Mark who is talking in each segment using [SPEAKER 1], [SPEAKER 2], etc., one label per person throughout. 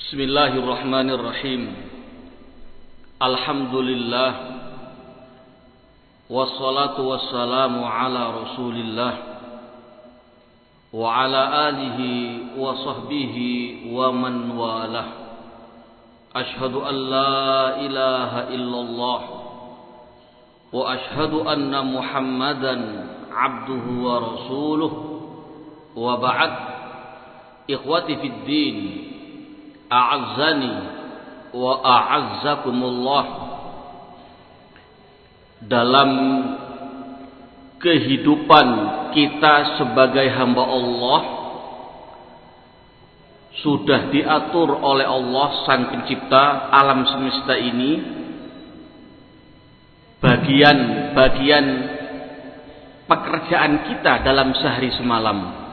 [SPEAKER 1] Bismillahirrahmanirrahim. Alhamdulillah. Wassalatu wassalamu ala Rasulillah wa ala alihi wa sahbihi wa man walah. Ashhadu an la ilaha illallah wa ashhadu anna Muhammadan abduhu wa rasuluh. Wa ba'd. Ikhwati fid din, a'azzani wa a'azzakumullah. Dalam kehidupan kita sebagai hamba Allah, sudah diatur oleh Allah Sang Pencipta alam semesta ini bagian-bagian pekerjaan kita dalam sehari semalam.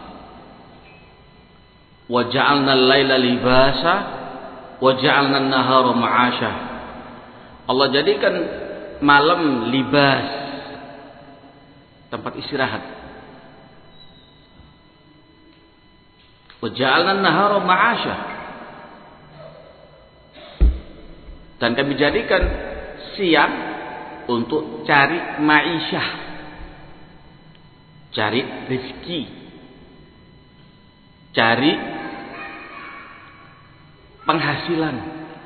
[SPEAKER 1] Wa ja'alna al-laila libasa wa ja'alna an-nahara ma'asha. Allah jadikan malam libas, tempat istirahat. Wa ja'alna an-nahara ma'asha. Dan kami jadikan siang untuk cari ma'isyah, cari rezeki, cari penghasilan.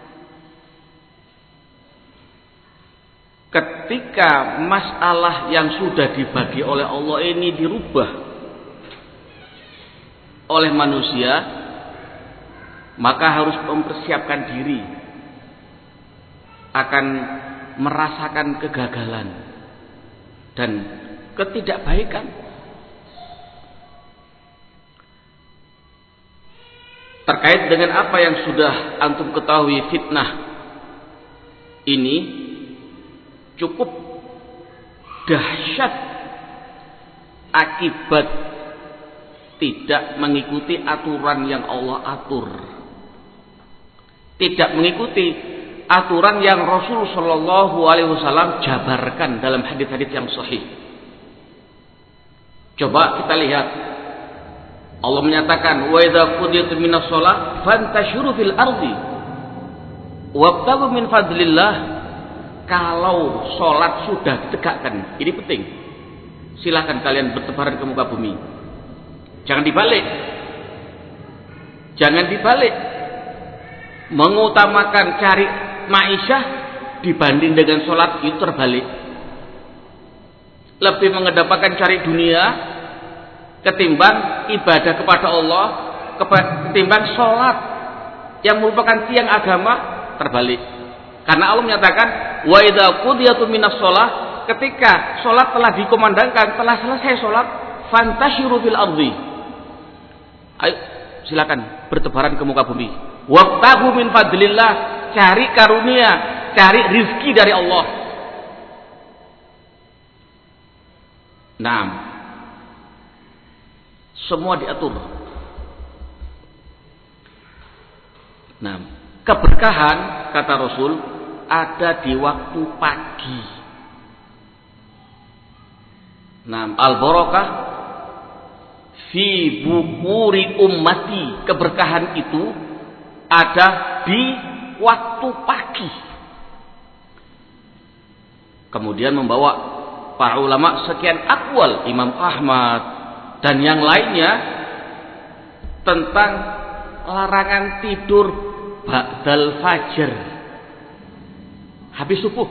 [SPEAKER 1] Ketika masalah yang sudah dibagi oleh Allah ini dirubah oleh manusia, maka harus mempersiapkan diri akan merasakan kegagalan dan ketidakbaikan. Terkait dengan apa yang sudah antum ketahui, fitnah ini cukup dahsyat akibat tidak mengikuti aturan yang Allah atur, tidak mengikuti aturan yang Rasul Shallallahu Alaihi Wasallam jabarkan dalam hadis-hadis yang sahih. Coba kita lihat, Allah menyatakan, wa idza qudiyatum minas shalah fantashiru fil ardi wabtaghu min fadlillah. Kalau sholat sudah ditegakkan, ini penting, silakan kalian bertebaran ke muka bumi. Jangan dibalik. Jangan dibalik. Mengutamakan cari ma'isyah dibanding dengan sholat, itu terbalik. Lebih mengedepankan cari dunia ketimbang ibadah kepada Allah, ketimbang sholat yang merupakan tiang agama, terbalik. Karena Allah menyatakan, wa idza qudiyatum minas shalah, ketika sholat telah dikumandangkan, telah selesai sholat, fantashiru fil ardi. Ayo silakan bertebaran ke muka bumi. Wabtaghu min fadlillah, cari karunia, cari rizki dari Allah. Nah, semua diatur. Nah, keberkahan kata Rasul ada di waktu pagi. Nah, al-barakah fi bukuri ummati, keberkahan itu ada di waktu pagi. Kemudian membawa para ulama sekian aqwal, Imam Ahmad dan yang lainnya, tentang larangan tidur ba'dal fajr, habis subuh.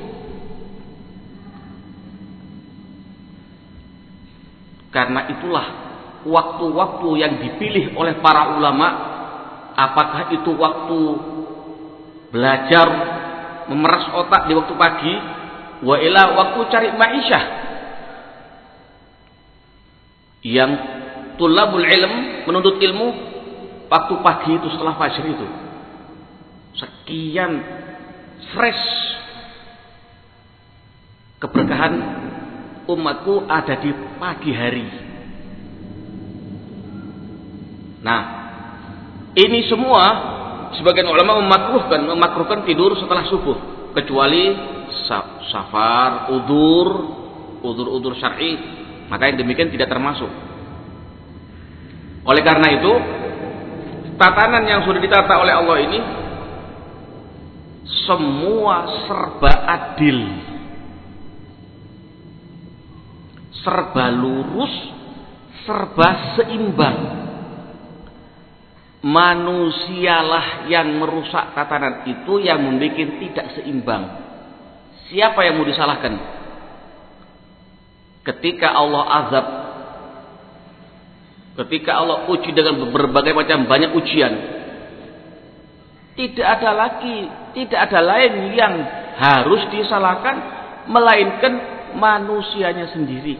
[SPEAKER 1] Karena itulah waktu-waktu yang dipilih oleh para ulama, apakah itu waktu belajar, memeras otak di waktu pagi, wa ila waktu cari ma'isyah. Yang tulabul ilm, menuntut ilmu, waktu pagi itu setelah fajr itu sekian fresh. Keberkahan umatku ada di pagi hari. Nah, ini semua sebagian ulama memakruhkan tidur setelah subuh, kecuali safar, udur syar'i, maka yang demikian tidak termasuk. Oleh karena itu, tatanan yang sudah ditata oleh Allah ini semua serba adil, serba lurus, serba seimbang. Manusialah yang merusak tatanan itu, yang membuat tidak seimbang. Siapa yang mau disalahkan? Ketika Allah azab, ketika Allah uji dengan berbagai macam banyak ujian, tidak ada lain yang harus disalahkan melainkan manusianya sendiri.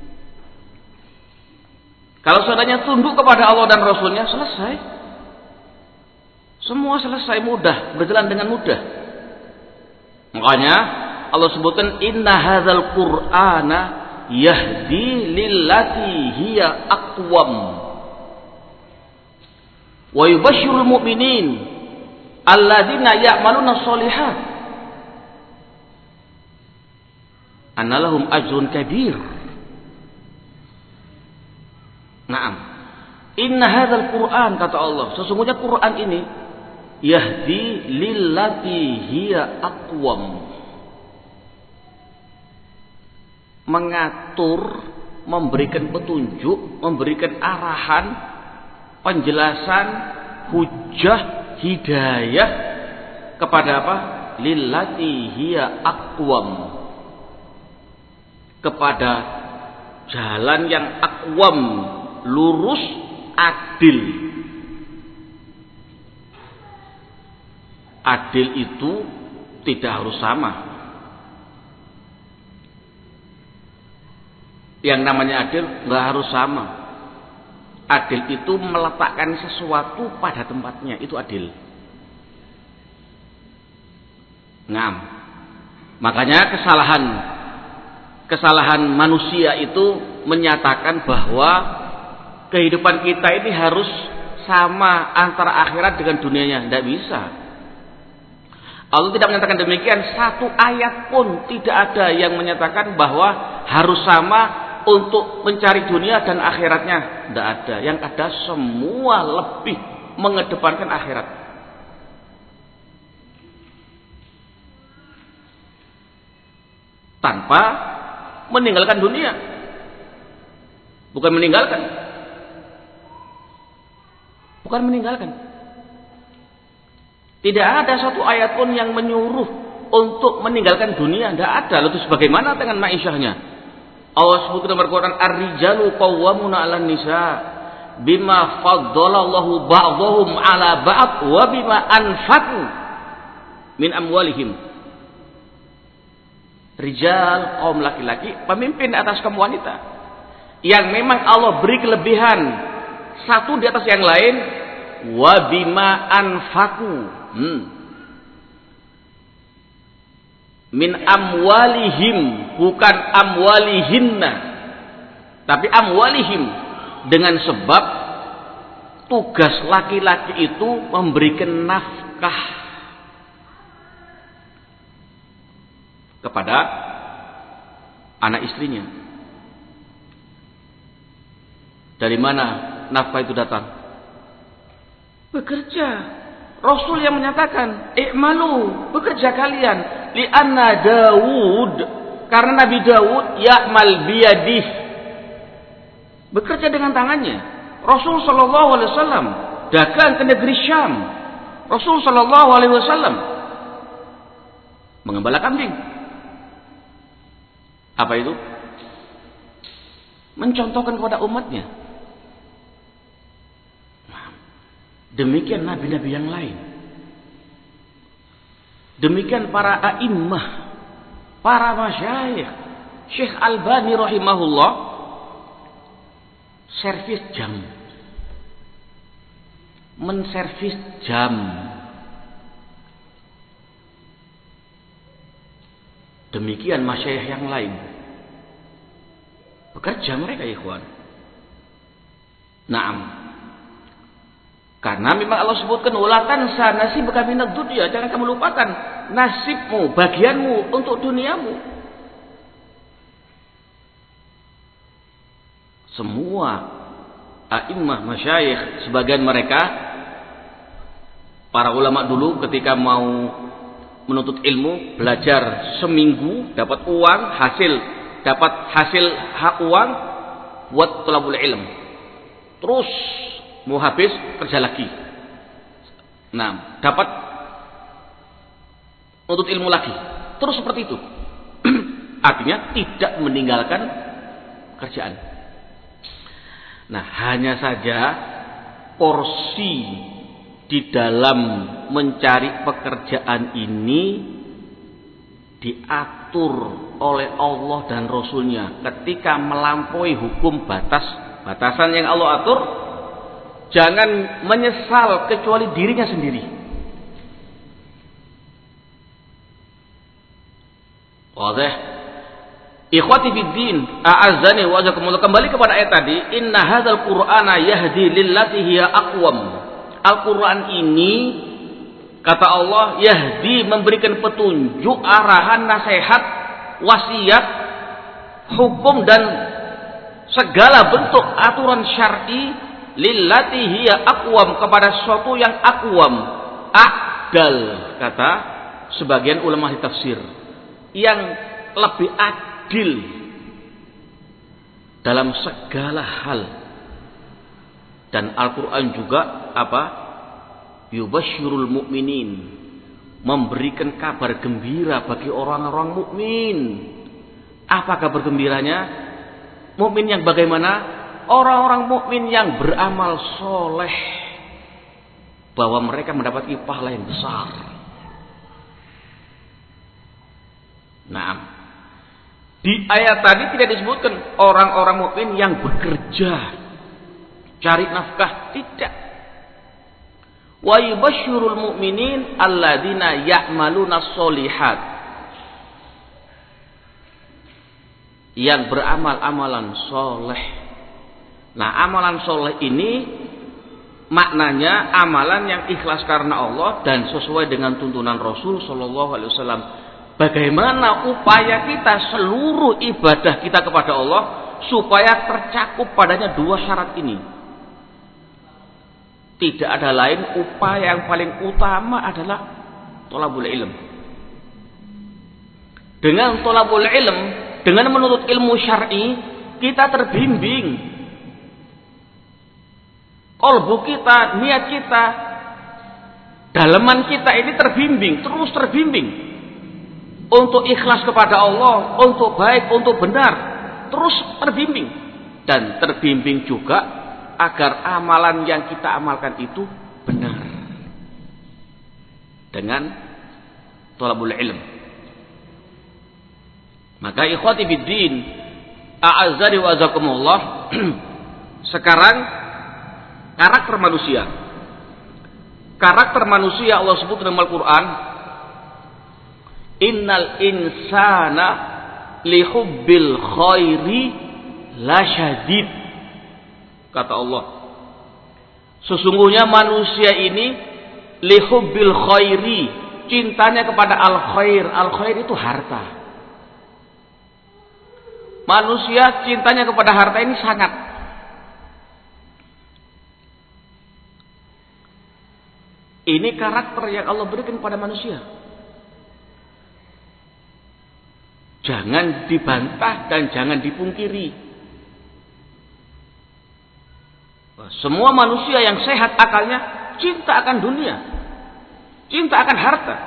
[SPEAKER 1] Kalau seandainya tunduk kepada Allah dan Rasulnya, selesai. Semua selesai, mudah, berjalan dengan mudah. Makanya Allah sebutkan inna hadzal qur'ana yahdi lillati hiya aqwam wa yubashshirul mu'minin alladzina ya'maluna sholihat anna lahum ajrun kabir. Naam. Inna hadzal Qur'an, kata Allah, sesungguhnya Quran ini yahdi lillati hiya aqwam, mengatur, memberikan petunjuk, memberikan arahan, penjelasan, hujah, hidayah kepada apa? Lillati hiya aqwam, kepada jalan yang aqwam, lurus, adil. Adil itu tidak harus sama. Yang namanya adil nggak harus sama. Adil itu meletakkan sesuatu pada tempatnya, itu adil. Ngam. Makanya kesalahan manusia itu menyatakan bahwa kehidupan kita ini harus sama antara akhirat dengan dunianya. Tidak bisa. Allah tidak menyatakan demikian. Satu ayat pun tidak ada yang menyatakan bahwa harus sama untuk mencari dunia dan akhiratnya. Tidak ada. Yang ada semua lebih mengedepankan akhirat. Tanpa meninggalkan dunia. Bukan meninggalkan. Tidak ada satu ayat pun yang menyuruh untuk meninggalkan dunia. Tidak ada. Lalu sebagaimana dengan ma'isyahnya? Allah sebut dalam Al-Quran, ar-rijalu qawwamuna 'alan nisa bima faddalallahu ba'dahum 'ala ba'd wa bima anfaqu min amwalihim. Rijal, kaum laki-laki, pemimpin atas kaum wanita, yang memang Allah beri kelebihan satu di atas yang lain, wa bima anfaqu min amwalihim, bukan amwalihinna, tapi amwalihim, dengan sebab tugas laki-laki itu memberikan nafkah kepada anak istrinya. Dari mana nafkah itu datang? Bekerja. Rasul yang menyatakan, "I'malu", bekerja kalian, li'anna Daud, karena Nabi Daud ya'mal biyadih, bekerja dengan tangannya. Rasul sallallahu alaihi wasallam dagang ke negeri Syam. Rasul sallallahu alaihi wasallam mengembala kambing. Apa itu? Mencontohkan kepada umatnya. Demikian nabi-nabi yang lain. Demikian para a'immah, para masyayikh. Syekh Albani rahimahullah servis jam. Menservis jam. Demikian masyayikh yang lain. Bekerja mereka, ikhwan. Naam. Karena memang Allah sebutkan, wala tansa nasibaka minad dunya, jangan kamu lupakan nasibmu, bagianmu untuk duniamu. Semua a'immah, masyayikh, sebagian mereka para ulama dulu ketika mau menuntut ilmu, belajar seminggu, dapat uang, dapat hasil hak uang buat thalabul ilm. Terus mau habis kerja lagi. Nah, dapat menuntut ilmu lagi. Terus seperti itu. Artinya tidak meninggalkan kerjaan. Nah, hanya saja porsi di dalam mencari pekerjaan ini diatur oleh Allah dan Rasulnya. Ketika melampaui hukum batasan yang Allah atur, jangan menyesal kecuali dirinya sendiri. Wadah. Ikhwati fiddin, a'azzani wa azakumullah. Kembali kepada ayat tadi, inna hadzal qur'ana yahdi lillati hiya aqwam. Al-Qur'an ini, kata Allah, yahdi, memberikan petunjuk, arahan, nasihat, wasiat, hukum dan segala bentuk aturan syar'i lillati hiya aqwam, kepada sesuatu yang aqwam, a'dal, kata sebagian ulama di tafsir, yang lebih adil dalam segala hal. Dan Al-Quran juga apa? Yubasyirul mu'minin, memberikan kabar gembira bagi orang-orang mukmin. Apa kabar gembiranya? Mukmin yang bagaimana? Orang-orang mukmin yang beramal soleh, bahwa mereka mendapati pahala yang besar. Nah, di ayat tadi tidak disebutkan orang-orang mukmin yang bekerja, cari nafkah, tidak. Wa yubasyirul mu'minin alladzina ya'maluna sholihat, yang beramal amalan soleh. Nah, amalan soleh ini maknanya amalan yang ikhlas karena Allah dan sesuai dengan tuntunan Rasul Shallallahu Alaihi Wasallam. Bagaimana upaya kita, seluruh ibadah kita kepada Allah supaya tercakup padanya dua syarat ini. Tidak ada lain, upaya yang paling utama adalah thalabul ilm. Dengan thalabul ilm, dengan menuntut ilmu syar'i, kita terbimbing. Qalbu kita, niat kita, dalaman kita ini terbimbing, terus terbimbing. Untuk ikhlas kepada Allah, untuk baik, untuk benar, terus terbimbing. Dan terbimbing juga agar amalan yang kita amalkan itu benar. Dengan thalabul ilm. Maka ikhwati biddin, a'azzani wa azakumullah, sekarang karakter manusia. Karakter manusia Allah sebut dalam Al-Quran, innal insana lihubbil khairi lasyadid, kata Allah. Sesungguhnya manusia ini lihubbil khairi, cintanya kepada al-khair. Al-khair itu harta. Manusia cintanya kepada harta ini sangat. Ini karakter yang Allah berikan pada manusia. Jangan dibantah dan jangan dipungkiri. Semua manusia yang sehat akalnya cinta akan dunia, cinta akan harta.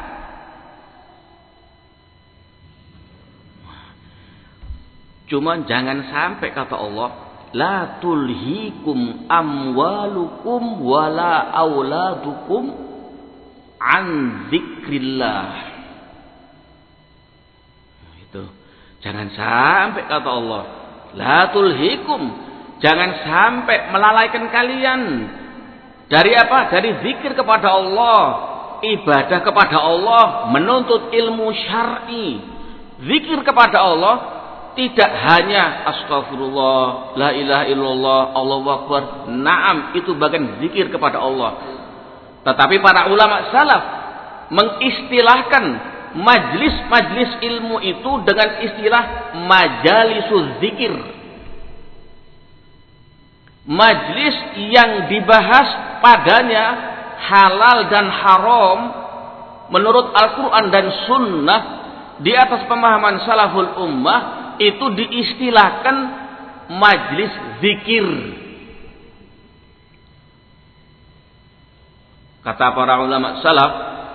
[SPEAKER 1] Cuman jangan sampai, kata Allah, la tulhikum amwalukum wala auladukum an dzikrillah. Itu. Jangan sampai, kata Allah, la tulhikum, jangan sampai melalaikan kalian dari apa? Dari zikir kepada Allah, ibadah kepada Allah, menuntut ilmu syar'i. Zikir kepada Allah tidak hanya astagfirullah, la ilaha illallah, Allahu akbar. Naam, itu bagian zikir kepada Allah. Tetapi para ulama salaf mengistilahkan majlis-majlis ilmu itu dengan istilah majalisuz zikir. Majlis yang dibahas padanya halal dan haram menurut Al-Quran dan Sunnah di atas pemahaman salaful ummah itu diistilahkan majlis zikir. Kata para ulama salaf,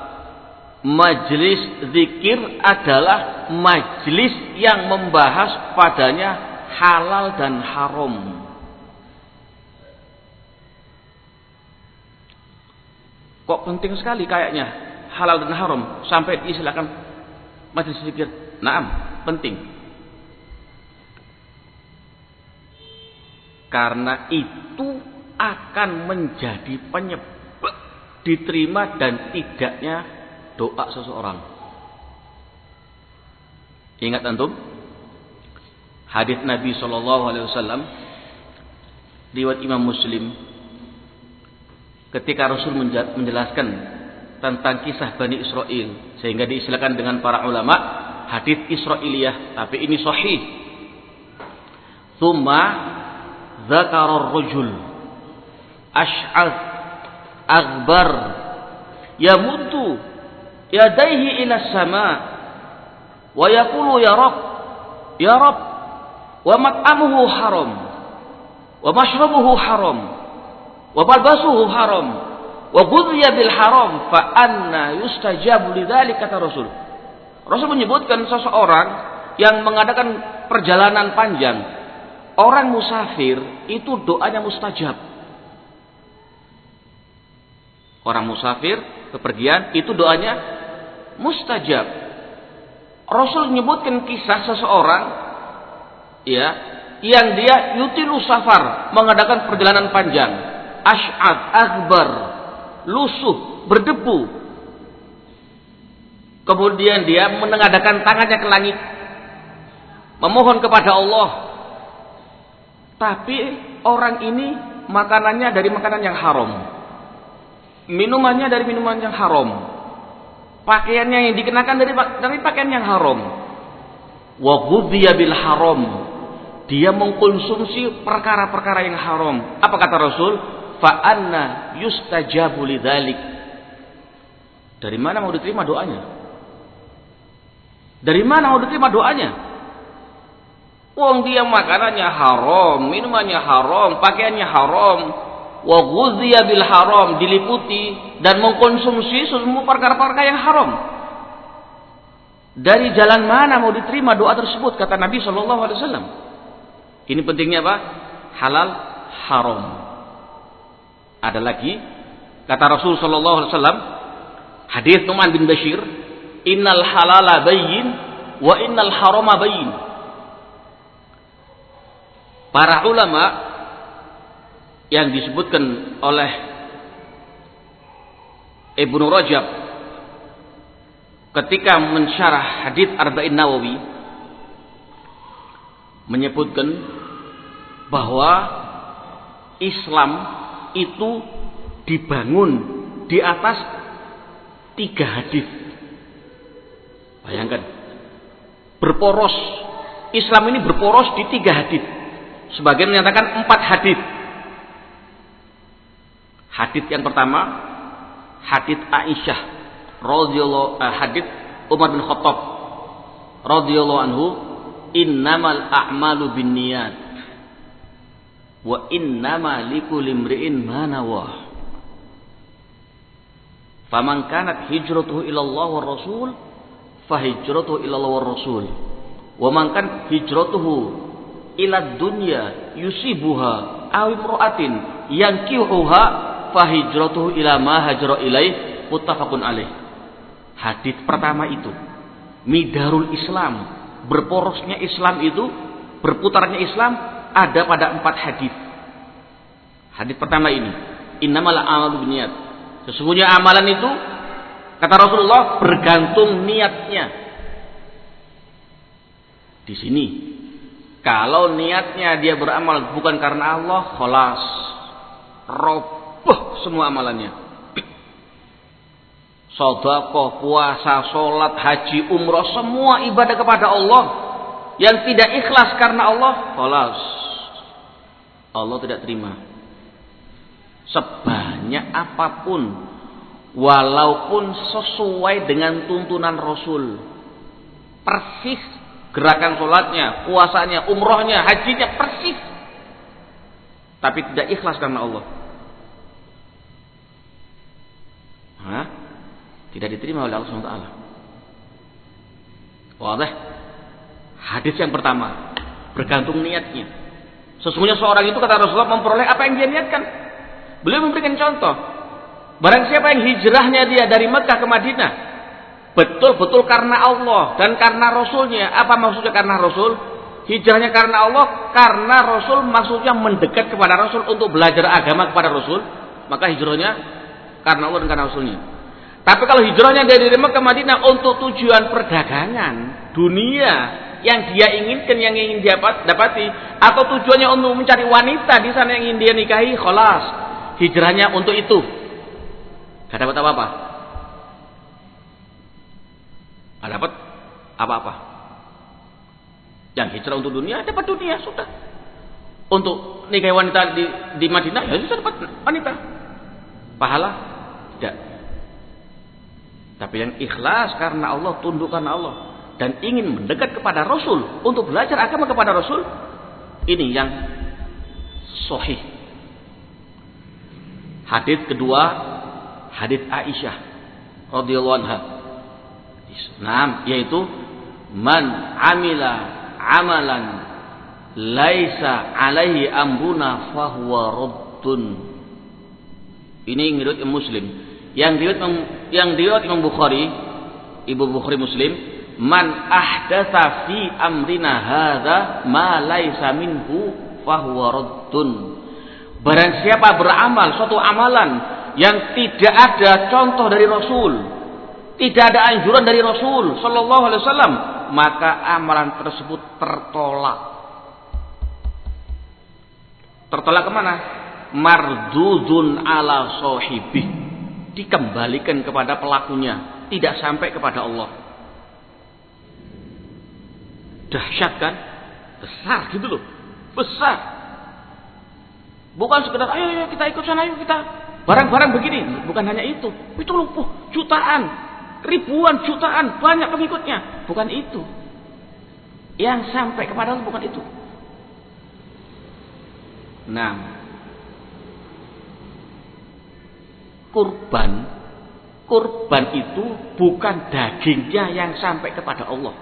[SPEAKER 1] majlis zikir adalah majlis yang membahas padanya halal dan haram. Kok penting sekali kayaknya halal dan haram sampai diistilahkan majlis zikir? Naam, penting. Karena itu akan menjadi penyebab diterima dan tidaknya doa seseorang. Ingat antum hadis Nabi SAW riwayat Imam Muslim, ketika Rasul menjelaskan tentang kisah Bani Israel, sehingga diistilahkan dengan para ulama hadis Israiliyah, tapi ini sahih. Tsumma dzakara ar-rajul ash'ath akbar yamuddu yadayhi ila sama wa yaqulu ya rab wa mat'amuhu haram wa mashrabuhu haram wa malbasuhu haram wa ghudhiya bil haram fa anna yustajabu lidzalika, kata Rasul. Rasul menyebutkan seseorang yang mengadakan perjalanan panjang, orang musafir itu doanya mustajab. Orang musafir bepergian itu doanya mustajab. Rasul menyebutkan kisah seseorang ya yang dia yutilu safar, mengadakan perjalanan panjang, ash'ad akbar, lusuh, berdebu. Kemudian dia menengadahkan tangannya ke langit, memohon kepada Allah. Tapi orang ini makanannya dari makanan yang haram, minumannya dari minuman yang haram, pakaiannya yang dikenakan dari pakaian yang haram. Wa ghudhiya bil haram, dia mengkonsumsi perkara-perkara yang haram. Apa kata Rasul? Fa anna yustajabu lidzalik. Dari mana mau diterima doanya? Dari mana mau diterima doanya? Wong dia makanannya haram, minumannya haram, pakaiannya haram. Wa ghudhiya bil haram, diliputi dan mengkonsumsi semua perkara-perkara yang haram. Dari jalan mana mau diterima doa tersebut, kata Nabi SAW. Ini pentingnya apa? Halal haram. Ada lagi kata Rasul SAW, hadis Nu'man bin Bashir, innal halala bayyin wa innal harama bayyin. Para ulama yang disebutkan oleh Ibnu Rajab ketika mensyarah hadits Arba'in Nawawi menyebutkan bahwa Islam itu dibangun di atas 3 hadits. Bayangkan, berporos, Islam ini berporos di 3 hadits. Sebagian menyatakan 4 hadits. Hadits yang pertama, hadits Aisyah radhiyallahu, hadits Umar bin Khattab radhiyallahu anhu, innamal a'malu binniyat wa innama likulli imri'in ma nawa. Faman kanat hijratuhu ila Allah war Rasul fa hijratuhu ila Allah war Rasul. Wa man kan hijratuhu ila dunya yusibuha aw imra'atin yankihuha fa hijratuhu ila ma hajara ilaih, muttafaqun alaih. Hadis pertama itu midarul Islam, berporosnya Islam itu, berputarnya Islam ada pada 4 hadis. Hadis pertama ini, innamal a'malu binniyat. Sesungguhnya amalan itu, kata Rasulullah, bergantung niatnya. Di sini, kalau niatnya dia beramal bukan karena Allah, khalas, roboh semua amalannya. Sedekah, puasa, salat, haji, umrah, semua ibadah kepada Allah yang tidak ikhlas karena Allah, khalas, Allah tidak terima. Sebanyak apapun walaupun sesuai dengan tuntunan Rasul. Persis gerakan sholatnya, puasanya, umrohnya, hajinya persis. Tapi tidak ikhlas karena Allah. Tidak diterima oleh Allah SWT. Wadah. Hadis yang pertama, bergantung niatnya. Sesungguhnya seorang itu, kata Rasulullah, memperoleh apa yang dia niatkan. Beliau memberikan contoh. Barang siapa yang hijrahnya dia dari Mekah ke Madinah, betul-betul karena Allah dan karena Rasulnya. Apa maksudnya karena Rasul? Hijrahnya karena Allah, karena Rasul, maksudnya mendekat kepada Rasul untuk belajar agama kepada Rasul. Maka hijrahnya karena Allah dan karena Rasulnya. Tapi kalau hijrahnya dari Mekah ke Madinah untuk tujuan perdagangan dunia yang dia inginkan, yang ingin dia dapati, atau tujuannya untuk mencari wanita di sana yang ingin dia nikahi, khalas. Hijrahnya untuk itu. Gak dapat apa-apa. Gak dapat apa-apa. Yang hijrah untuk dunia, dapat dunia, sudah. Untuk nikahi wanita di Madinah, ya sudah dapat wanita. Pahala? Tidak. Tapi yang ikhlas karena Allah, tunduk karena Allah, dan ingin mendekat kepada Rasul untuk belajar agama kepada Rasul, ini yang sahih. Hadis kedua, hadis Aisyah radhiyallahu anha. Yaitu man amila amalan laisa alaihi amruna fahuwa raddun. Ini riwayat Muslim. Yang riwayat Imam Bukhari, Ibu Bukhari Muslim, man ahdatsa fi amrina hadza ma laisa minhu fahuwa raddun. Barang siapa beramal suatu amalan yang tidak ada contoh dari Rasul, tidak ada anjuran dari Rasul sallallahu alaihi wasallam, maka amalan tersebut tertolak. Tertolak kemana? Mardudun ala sahibih, dikembalikan kepada pelakunya, tidak sampai kepada Allah. Dahsyat kan? Besar gitu loh. Besar. Bukan sekedar ayo kita ikut sana, ayo kita barang-barang begini. Bukan hanya itu. Itu lumpuh jutaan, ribuan, jutaan, banyak pengikutnya. Bukan itu. Yang sampai kepada Allah bukan itu. Nah, kurban itu bukan dagingnya yang sampai kepada Allah,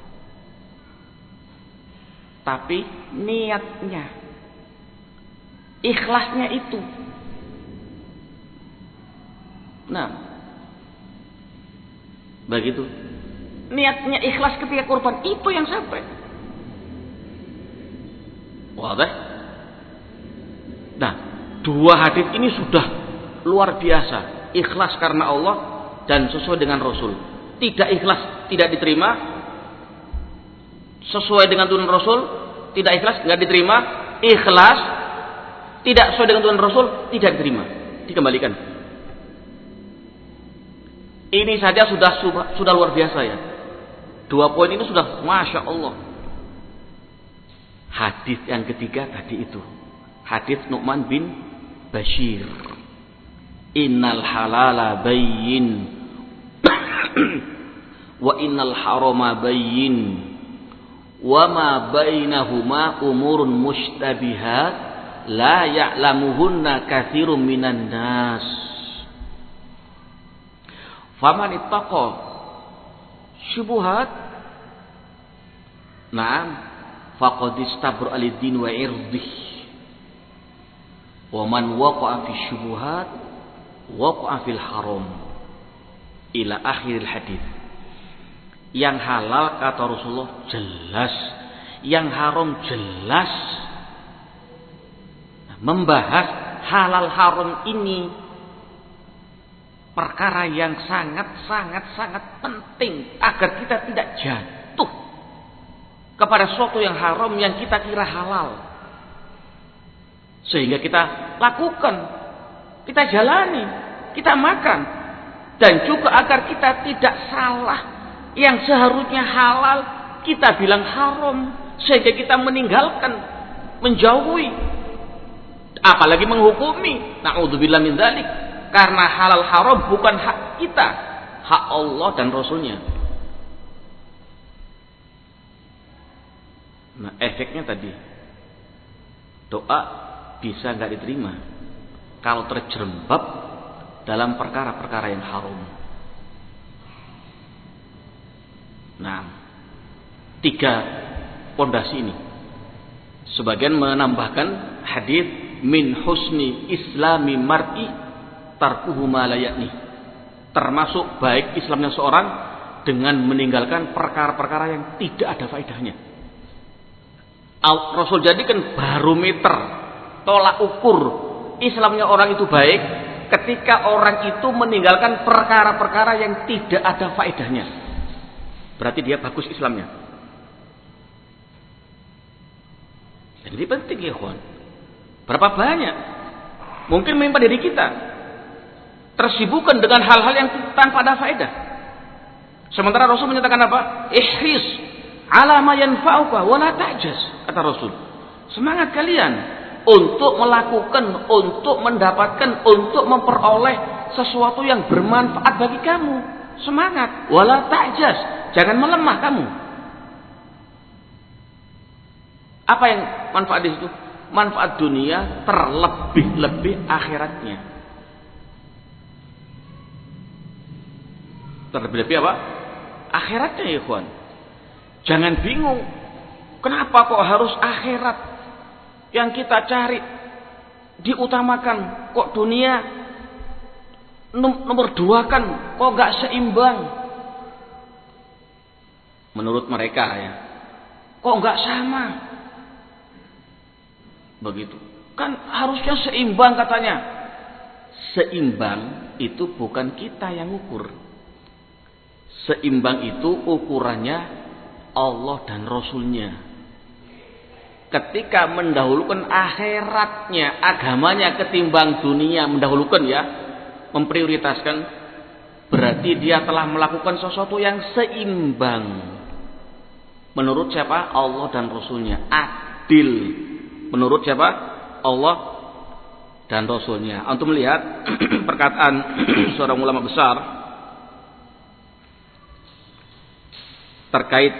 [SPEAKER 1] tapi niatnya, ikhlasnya itu. Nah, begitu. Niatnya ikhlas ketika kurban itu yang sampai. Wadah. Nah, dua hadis ini sudah luar biasa. Ikhlas karena Allah dan sesuai dengan Rasul. Tidak ikhlas tidak diterima. Sesuai dengan tuntunan Rasul, tidak ikhlas nggak diterima. Ikhlas tidak sesuai dengan tuntunan Rasul, tidak diterima, dikembalikan. Ini saja sudah luar biasa ya. Dua poin ini sudah masya Allah. Hadis yang ketiga tadi itu, hadis Nu'man bin Bashir. Innal halala bayyin wa innal harama bayyin wa ma bainahuma umurun mushtabihat la ya'lamuhunna katsirun minan nas. Faman ittaqa syubuhat, na'am, faqad istabra lid-din wa irdih. Wa man waqa'a fi syubuhat waqa'a fil haram. Ila akhiril hadis. Yang halal kata Rasulullah jelas, yang haram jelas. Membahas halal haram ini perkara yang sangat penting agar kita tidak jatuh kepada sesuatu yang haram yang kita kira halal, sehingga kita lakukan, kita jalani, kita makan, dan juga agar kita tidak salah yang seharusnya halal kita bilang haram, sehingga kita meninggalkan, menjauhi, apalagi menghukumi. Na'udzubillah min dzalik. Karena halal haram bukan hak kita, hak Allah dan Rasulnya. Nah, efeknya tadi, doa bisa nggak diterima kalau terjerembab dalam perkara-perkara yang haram. Nah, 3 pondasi ini. Sebagian menambahkan hadis min husni islami mar'i tarkuhu ma la ya'ni. Termasuk baik Islamnya seorang dengan meninggalkan perkara-perkara yang tidak ada faedahnya. Rasul jadikan barometer, tolak ukur Islamnya orang itu baik ketika orang itu meninggalkan perkara-perkara yang tidak ada faedahnya. Berarti dia bagus Islamnya. Dan ini penting ya kawan. Berapa banyak mungkin menimpa diri kita tersibukkan dengan hal-hal yang tanpa ada faedah. Sementara Rasul menyatakan apa? Ihris ala ma yanfa'uka wa la ta'jaz, kata Rasul. Semangat kalian untuk melakukan, untuk mendapatkan, untuk memperoleh sesuatu yang bermanfaat bagi kamu. Semangat, wala ta'jaz, jangan melemah kamu. Apa yang manfaat di situ? Manfaat dunia terlebih-lebih akhiratnya. Terlebih-lebih apa? Akhiratnya ya ikhwan. Jangan bingung. Kenapa kok harus akhirat yang kita cari diutamakan? Kok dunia nomor 2 kan? Kok gak seimbang? Menurut mereka ya. Kok gak sama? Begitu. Kan harusnya seimbang katanya. Seimbang itu bukan kita yang ukur. Seimbang itu ukurannya Allah dan Rasulnya. Ketika mendahulukan akhiratnya, agamanya ketimbang dunia, mendahulukan ya, memprioritaskan, berarti dia telah melakukan sesuatu yang seimbang. Menurut siapa? Allah dan Rasulnya. Adil. Menurut siapa? Allah dan Rasulnya. Untuk melihat perkataan seorang ulama besar terkait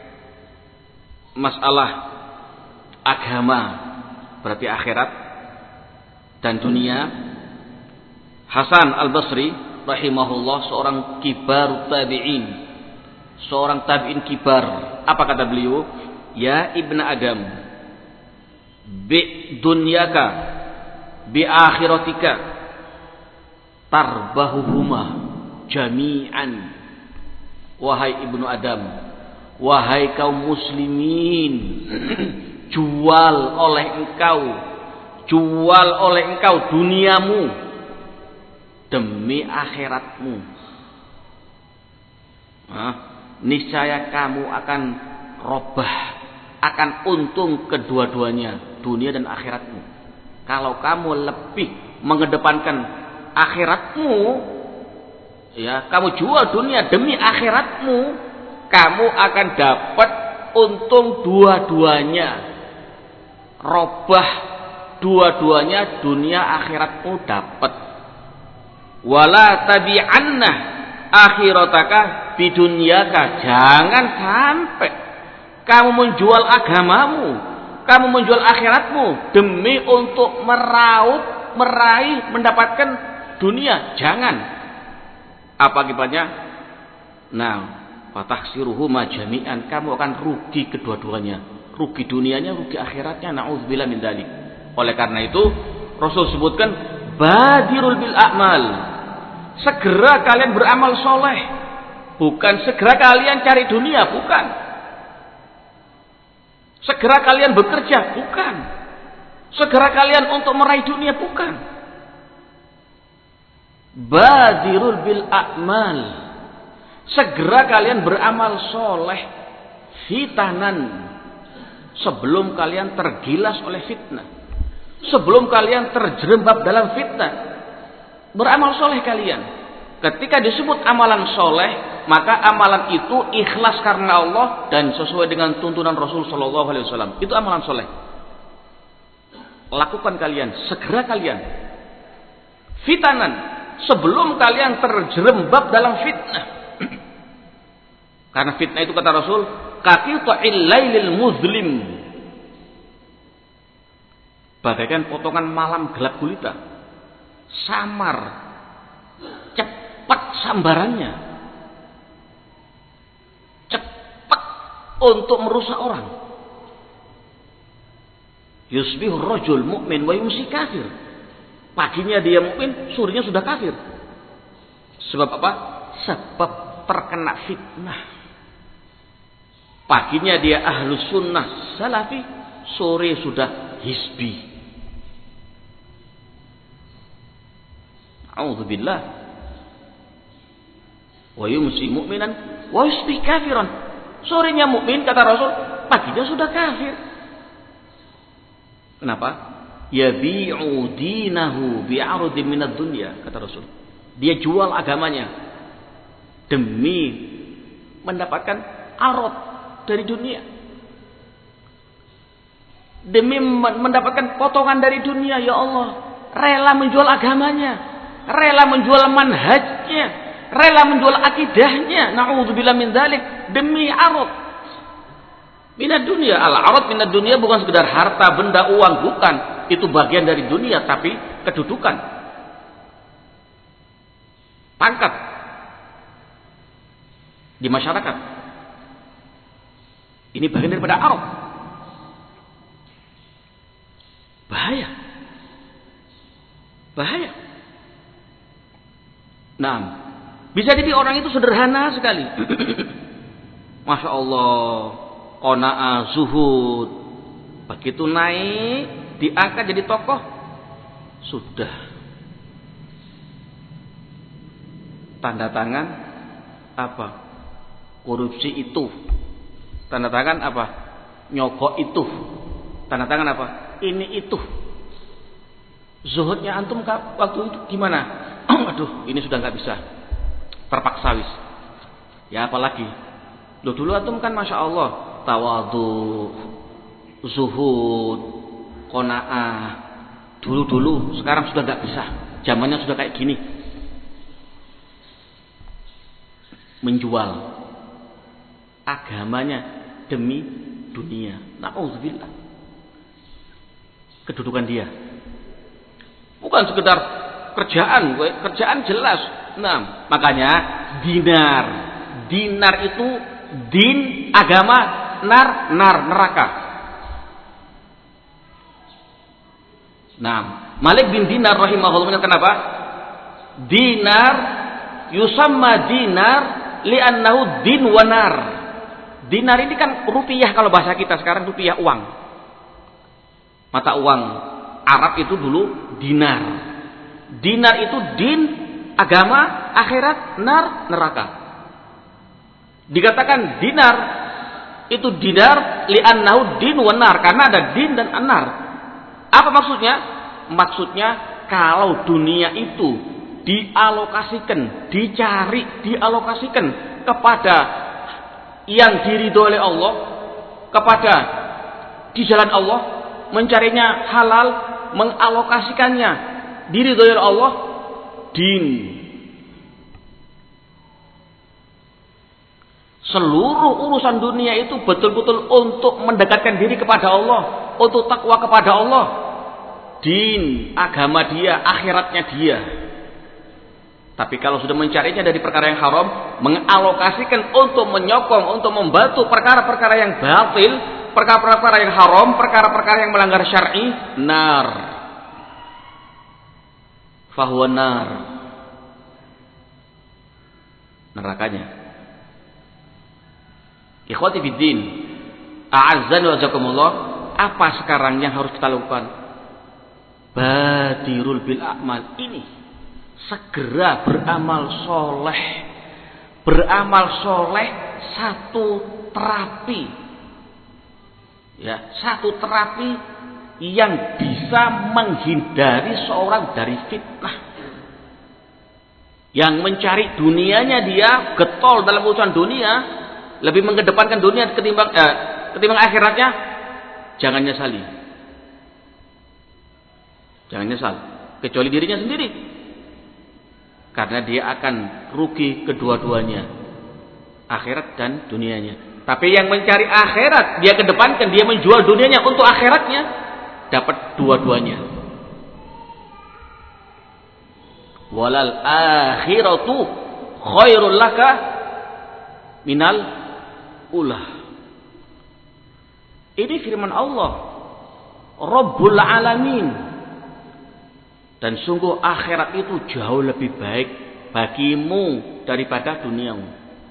[SPEAKER 1] masalah agama, berarti akhirat dan dunia. Hasan Al-Basri rahimahullah, seorang kibar tabi'in, seorang tabi'in kibar. Apa kata beliau? Ya ibna Adam, bi dunyaka bi akhiratika tarbahuhuma jami'an. Wahai ibnu Adam, wahai kaum muslimin, jual oleh engkau duniamu demi akhiratmu. Niscaya kamu akan robah, akan untung kedua-duanya, dunia dan akhiratmu. Kalau kamu lebih mengedepankan akhiratmu, ya, kamu jual dunia demi akhiratmu, kamu akan dapat untung dua-duanya, robah dua-duanya, dunia akhiratmu dapat. Wala tabi'anna akhirataka bidunyaka, jangan sampai kamu menjual agamamu, kamu menjual akhiratmu demi untuk meraih, mendapatkan dunia. Jangan. Apa akibatnya? Nah, fatahsiruhuma jami'an, kamu akan rugi kedua-duanya. Rugi dunianya, rugi akhiratnya. Na'udzubillah min dzalik. Oleh karena itu, Rasul sebutkan badirul bil a'mal. Segera kalian beramal soleh. Bukan segera kalian cari dunia, bukan. Segera kalian bekerja, bukan. Segera kalian untuk meraih dunia, bukan. Badirul bil a'mal, segera kalian beramal soleh, fitanan, sebelum kalian tergilas oleh fitnah, sebelum kalian terjerembab dalam fitnah. Beramal soleh kalian. Ketika disebut amalan soleh, maka amalan itu ikhlas karena Allah dan sesuai dengan tuntunan Rasul Shallallahu Alaihi Wasallam. Itu amalan soleh. Lakukan kalian, segera kalian. Fitanan, sebelum kalian terjerembab dalam fitnah. Karena fitnah itu kata Rasul, qaqita'il lailil muzlim. Bagaikan potongan malam gelap gulita. Samar. Cepat sambarannya. Cepat untuk merusak orang. Yusbihur rajul mu'min wa yumsi kafir. Paginya dia mukmin, sorenya sudah kafir. Sebab apa? Sebab terkena fitnah. Paginya dia ahlus sunnah salafi, sore sudah hizbi. A'udzubillah. Wa yumsi mu'minan wa yusbih kafiran. Sorenya mukmin kata Rasul, paginya sudah kafir. Kenapa? Yabi'u dinahu bi'arudin minad dunya, kata Rasul. Dia jual agamanya demi mendapatkan arad dari dunia. Demi mendapatkan potongan dari dunia, ya Allah. Rela menjual agamanya, rela menjual manhajnya, rela menjual akidahnya. Na'udzubillah min dzalik, demi arad minad dunia. Al-arad minad dunia bukan sekedar harta, benda, uang, bukan. Itu bagian dari dunia, tapi kedudukan, pangkat di masyarakat. Ini bagian daripada arad. Bahaya. Bahaya. Nah, bisa jadi orang itu sederhana sekali. Masya Allah, qanaah, zuhud. Begitu naik, diangkat jadi tokoh, sudah. Tanda tangan apa? Korupsi itu. Tanda tangan apa? Nyogok itu. Tanda tangan apa? Ini itu. Zuhudnya antum waktu itu gimana? Aduh, ini sudah nggak bisa. Terpaksa wis. Ya apalagi? Loh dulu antum kan masya Allah tawadhu, zuhud, qanaah. Dulu, sekarang sudah nggak bisa. Zamannya sudah kayak gini. Menjual agamanya demi dunia. Na'udzubillah. Kedudukan dia bukan sekedar kerjaan jelas. Nah, makanya dinar itu din, agama, neraka. Nah, Malik bin Dinar rahimahullah menyatakan apa? Dinar yusamma dinar li'annahu din wa nar. Dinar ini kan rupiah, kalau bahasa kita sekarang rupiah, uang. Mata uang Arab itu dulu dinar. Dinar itu din, agama, akhirat, neraka. Dikatakan dinar itu dinar li'annahu din wa nar, karena ada din dan anar. Apa maksudnya? Maksudnya kalau dunia itu dialokasikan, dialokasikan kepada yang diridhoi oleh Allah, kepada di jalan Allah, mencarinya halal, mengalokasikannya diridhoi oleh Allah, din. Seluruh urusan dunia itu betul-betul untuk mendekatkan diri kepada Allah, untuk takwa kepada Allah. Din, agama dia, akhiratnya dia. Tapi kalau sudah mencarinya dari perkara yang haram, mengalokasikan untuk menyokong, untuk membantu perkara-perkara yang batil, perkara-perkara yang haram, perkara-perkara yang melanggar syar'i, nar. Fahuwa nar. Nerakanya. Ikhwati fiddin, a'azzani wa jazakumullah, apa sekarang yang harus kita lakukan? Badirul bil a'mal, ini segera beramal soleh. Beramal soleh satu terapi. Ya, satu terapi yang bisa menghindari seorang dari fitnah. Yang mencari dunianya dia getol dalam urusan dunia, lebih mengedepankan dunia ketimbang akhiratnya, jangan nyesali. Jangan nyesal, kecuali dirinya sendiri. Karena dia akan rugi kedua-duanya, akhirat dan dunianya. Tapi yang mencari akhirat, dia kedepankan, dia menjual dunianya untuk akhiratnya, dapat dua-duanya. Walal akhiratu khairul laka minal ulah. Ini firman Allah, Rabbul Alamin. Dan sungguh akhirat itu jauh lebih baik bagimu daripada duniamu.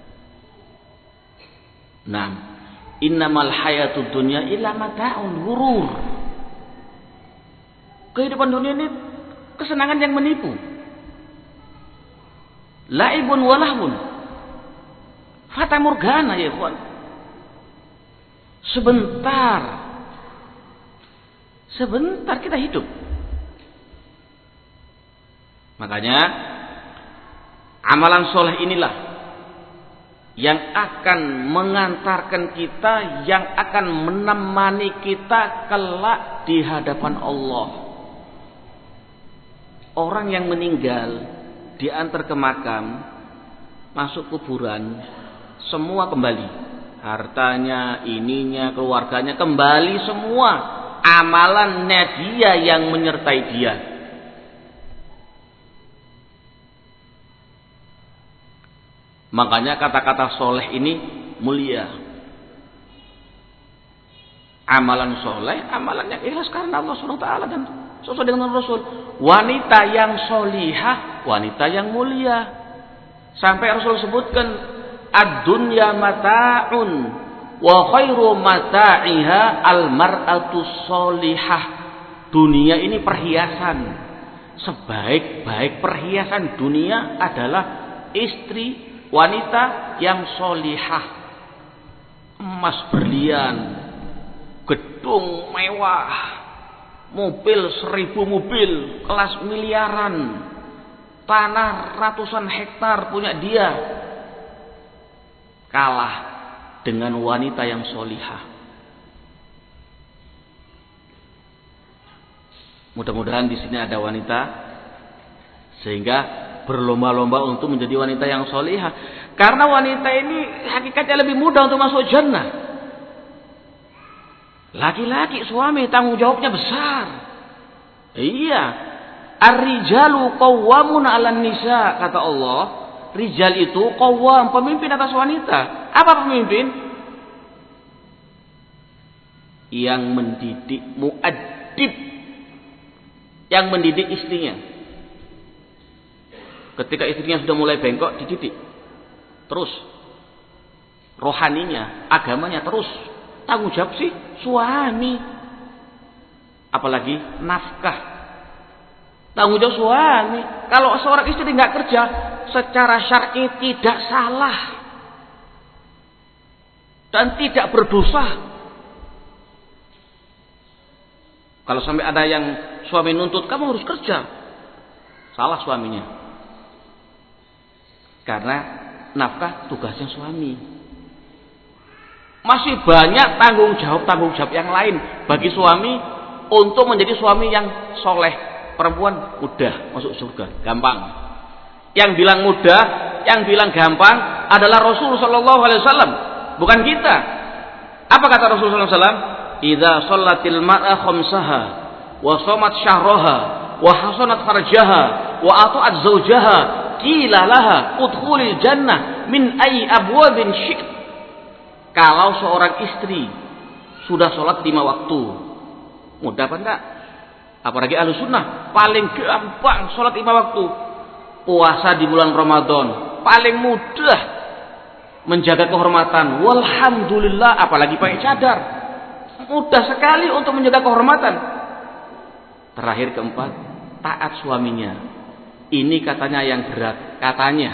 [SPEAKER 1] Nah, innamal hayatud dunya illa mata'un ghurur. Kehidupan dunia ini kesenangan yang menipu. Laibun walahun. Fata morgana ya ikhwan. Sebentar kita hidup. Makanya amalan soleh inilah yang akan mengantarkan kita, yang akan menemani kita kelak di hadapan Allah. Orang yang meninggal diantar ke makam, masuk kuburan, semua kembali. Hartanya, ininya, keluarganya kembali semua. Amalannya dia yang menyertai dia. Makanya kata-kata soleh ini mulia. Amalan soleh, amalan yang ikhlas karena Allah SWT dan sesuai dengan Rasul. Wanita yang solihah, wanita yang mulia. Sampai Rasul sebutkan, ad-dunya mata'un wa khairu mata'iha al-mar'atu solihah. Dunia ini perhiasan. Sebaik-baik perhiasan dunia adalah istri wanita yang solihah. Emas berlian, gedung mewah, mobil 1000 mobil, kelas miliaran, tanah ratusan hektar punya dia, kalah dengan wanita yang solihah. Mudah-mudahan di sini ada wanita sehingga berlomba-lomba untuk menjadi wanita yang solihah. Karena wanita ini hakikatnya lebih mudah untuk masuk jannah. Laki-laki suami tanggung jawabnya besar. Iya. Ar-rijalu qawwamun 'alan nisa, kata Allah. Rijal itu qawwam, pemimpin atas wanita. Apa pemimpin? Yang mendidik, muaddib, yang mendidik istrinya. Ketika istrinya sudah mulai bengkok, dididik terus. Rohaninya, agamanya terus. Tanggung jawab sih suami. Apalagi nafkah, tanggung jawab suami. Kalau seorang istri nggak kerja, secara syar'i tidak salah dan tidak berdosa. Kalau sampai ada yang suami nuntut, kamu harus kerja, salah suaminya. Karena nafkah tugasnya suami. Masih banyak tanggung jawab yang lain bagi suami untuk menjadi suami yang soleh. Perempuan mudah masuk surga, gampang. Yang bilang mudah, yang bilang gampang adalah Rasul Sallallahu Alaihi Wasallam, bukan kita. Apa kata Rasul Sallallahu Alaihi Wasallam? Idza shallatil mar'a khamsaha wa shamat syahraha wa hasanat farjaha wa ata'at zawjaha qila laha udkhulil jannah min ayyi abwabin syi'at. Kalau seorang istri sudah sholat 5 waktu, mudah apa enggak? Apalagi ahlu sunnah, paling gampang sholat 5 waktu. Puasa di bulan Ramadan, paling mudah menjaga kehormatan. Walhamdulillah, apalagi pakai cadar, mudah sekali untuk menjaga kehormatan. Terakhir keempat, taat suaminya. Ini katanya yang berat, katanya.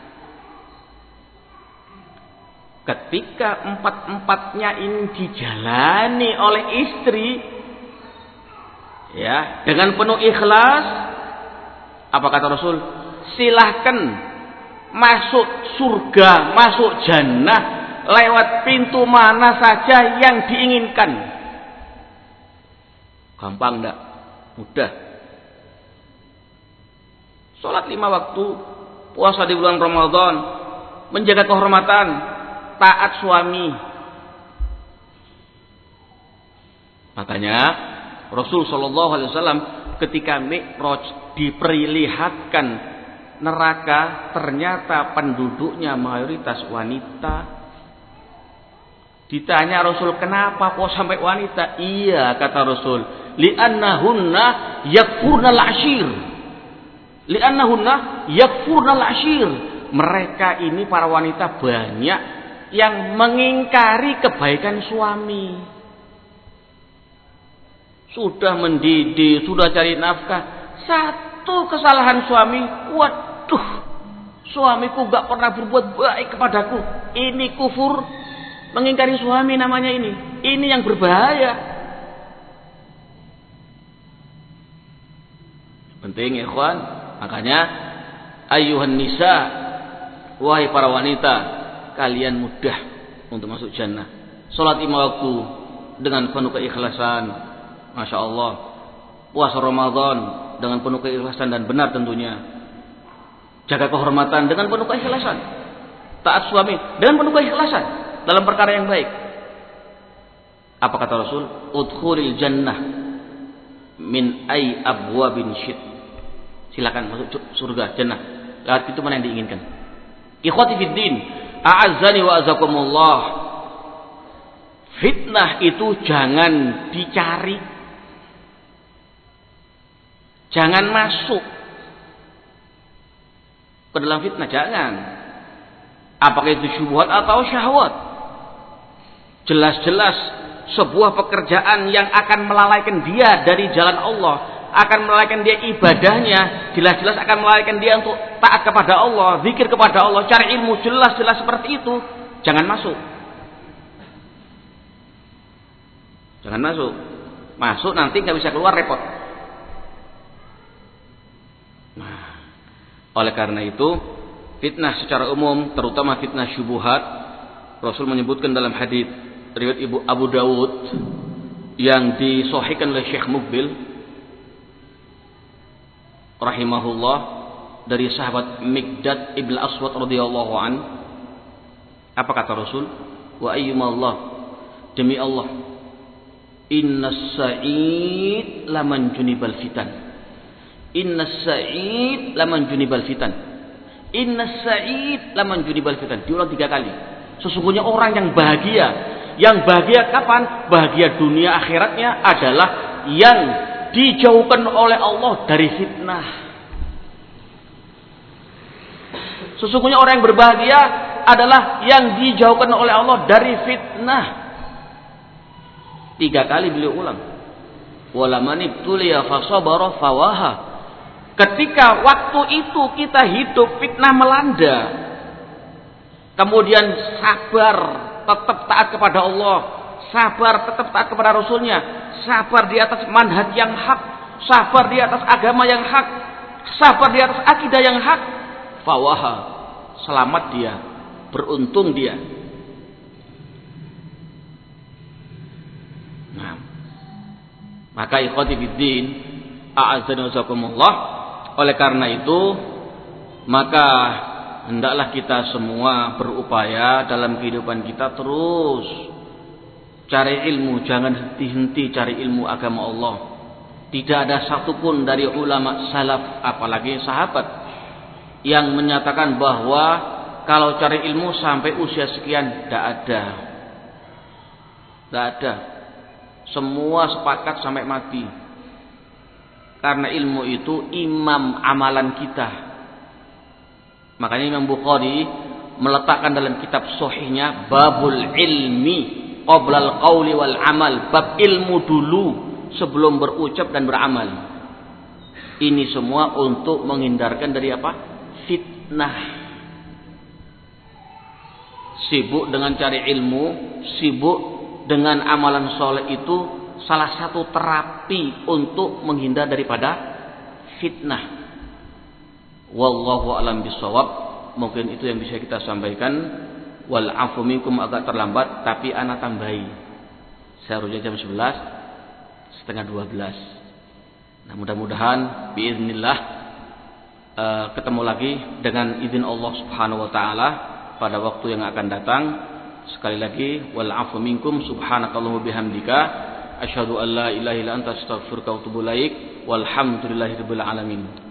[SPEAKER 1] Ketika empat-empatnya ini dijalani oleh istri, ya, dengan penuh ikhlas, apa kata Rasul? Silahkan masuk surga, masuk jannah lewat pintu mana saja yang diinginkan. Gampang enggak? Mudah. Sholat 5 waktu puasa di bulan Ramadan, menjaga kehormatan, taat suami. Makanya Rasul sallallahu alaihi wasallam ketika Mi'raj diperlihatkan neraka, ternyata penduduknya mayoritas wanita. Ditanya Rasul, kenapa kok sampai wanita? Iya, kata Rasul, li'annahunna yakfurnal ashir. Li'annahunna yakfurnal ashir. Mereka ini para wanita banyak yang mengingkari kebaikan suami. Sudah mendidik, sudah cari nafkah, satu kesalahan suami, waduh, suamiku gak pernah berbuat baik kepadaku. Ini kufur. Mengingkari suami namanya ini. Ini yang berbahaya. Penting ya ikhwan. Makanya ayyuhan nisa, wahai para wanita, kalian mudah untuk masuk jannah. Salat 5 waktu dengan penuh keikhlasan. Masya Allah. Puasa Ramadan dengan penuh keikhlasan dan benar tentunya. Jaga kehormatan dengan penuh keikhlasan. Taat suami dengan penuh keikhlasan dalam perkara yang baik. Apa kata Rasul? Udkhulil jannah min ay abwabin syit. Silakan masuk surga jannah. Lewat pintu mana yang diinginkan. Ikhwati fid din, a'azzani wa azakumullah. Fitnah itu jangan dicari. Jangan masuk ke dalam fitnah, jangan. Apakah itu syubhat atau syahwat? Jelas-jelas sebuah pekerjaan yang akan melalaikan dia dari jalan Allah, akan melalaikan dia ibadahnya, jelas-jelas akan melalaikan dia untuk taat kepada Allah, zikir kepada Allah, cari ilmu, jelas-jelas seperti itu. Jangan masuk. Jangan masuk. Masuk nanti nggak bisa keluar, repot. Nah, oleh karena itu, fitnah secara umum, terutama fitnah syubhat, Rasul menyebutkan dalam hadis riwayat Ibu Abu Dawud yang disahihkan oleh Syekh Muqbil rahimahullah dari sahabat Miqdad ibn Aswad radhiyallahu an. Apa kata Rasul? Wa ayyumallah, demi Allah, innas sa'id laman junibal fitan. Innas sa'id laman junibal fitan. Innas sa'id laman junibal fitan. Diulang 3 kali. Sesungguhnya orang yang bahagia. Yang bahagia kapan? Bahagia dunia akhiratnya adalah yang dijauhkan oleh Allah dari fitnah. Sesungguhnya orang yang berbahagia adalah yang dijauhkan oleh Allah dari fitnah. 3 kali beliau ulang. Walaman ibtuliya fasabara fawaha. Ketika waktu itu kita hidup, fitnah melanda, kemudian sabar, tetap taat kepada Allah, sabar tetap taat kepada Rasulnya, sabar di atas manhaj yang hak, sabar di atas agama yang hak, sabar di atas akidah yang hak, fawaha, selamat dia, beruntung dia. Nah, maka ikhwati fiddin, a'azzani wa jazakumullah, oleh karena itu maka hendaklah kita semua berupaya dalam kehidupan kita terus cari ilmu, jangan henti-henti cari ilmu agama Allah. Tidak ada satupun dari ulama salaf, apalagi sahabat, yang menyatakan bahwa kalau cari ilmu sampai usia sekian, tidak ada. Tidak ada. Semua sepakat sampai mati. Karena ilmu itu imam amalan kita. Makanya Imam Bukhari meletakkan dalam kitab sahihnya babul ilmi qoblal qauli wal amal, bab ilmu dulu sebelum berucap dan beramal. Ini semua untuk menghindarkan dari apa? Fitnah. Sibuk dengan cari ilmu, sibuk dengan amalan soleh itu salah satu terapi untuk menghindar daripada fitnah. Wallahu alam bisawab. Mungkin itu yang bisa kita sampaikan. Wal afu minkum, agak terlambat tapi ana tambahi. Seharusnya jam 11, setengah 12. Nah, mudah-mudahan biiznillah ketemu lagi dengan izin Allah Subhanahu wa taala pada waktu yang akan datang. Sekali lagi, wal afu minkum subhanakallahumma bihamdika asyhadu an la ilaha illa anta astaghfiruka wa atubu ilaik. Walhamdulillahirabbil alamin.